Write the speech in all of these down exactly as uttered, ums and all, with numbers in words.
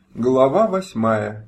Глава восьмая.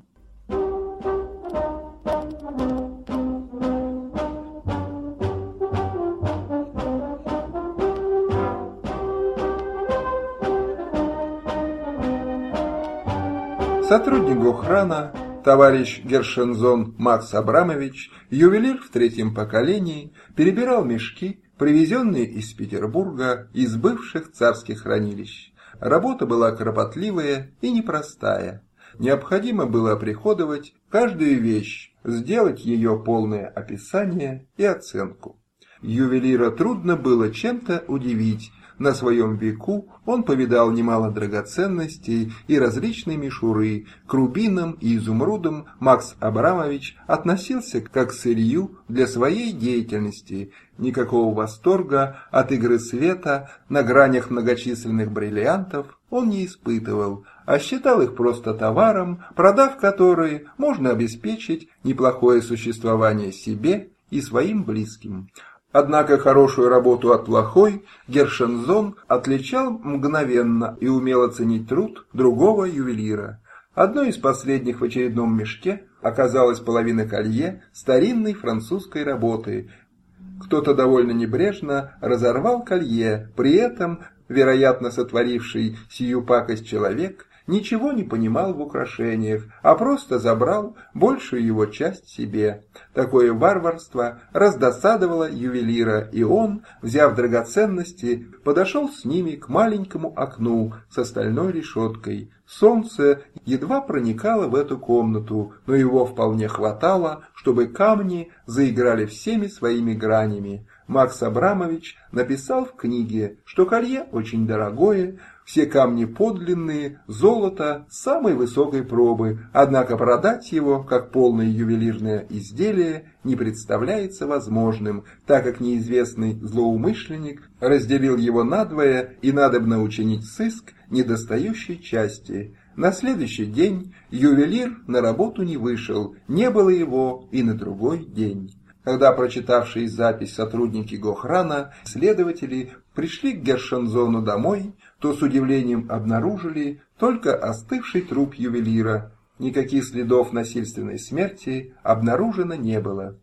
Сотрудник Гохрана, товарищ Гершензон Макс Абрамович, ювелир в третьем поколении, перебирал мешки, привезенные из Петербурга, из бывших царских хранилищ. Работа была кропотливая и непростая. Необходимо было оприходовать каждую вещь, сделать ее полное описание и оценку. Ювелира трудно было чем-то удивить. На своем веку он повидал немало драгоценностей и различной мишуры. К рубинам и изумрудам Макс Абрамович относился как к сырью для своей деятельности. Никакого восторга от игры света на гранях многочисленных бриллиантов он не испытывал, а считал их просто товаром, продав который можно обеспечить неплохое существование себе и своим близким. Однако хорошую работу от плохой Гершензон отличал мгновенно и умел оценить труд другого ювелира. Одной из последних в очередном мешке оказалась половина колье старинной французской работы. Кто-то довольно небрежно разорвал колье, при этом, вероятно, сотворивший сию пакость человек ничего не понимал в украшениях, а просто забрал большую его часть себе. Такое варварство раздосадовало ювелира, и он, взяв драгоценности, подошел с ними к маленькому окну с стальной решеткой. Солнце едва проникало в эту комнату, но его вполне хватало, чтобы камни заиграли всеми своими гранями. Макс Абрамович написал в книге, что колье очень дорогое, все камни подлинные, золото самой высокой пробы, однако продать его как полное ювелирное изделие не представляется возможным, так как неизвестный злоумышленник разделил его надвое и надобно учинить сыск недостающей части. На следующий день ювелир на работу не вышел, не было его и на другой день. Когда прочитавшие запись сотрудники Гохрана, следователи пришли к Гершензону домой, то с удивлением обнаружили только остывший труп ювелира. Никаких следов насильственной смерти обнаружено не было.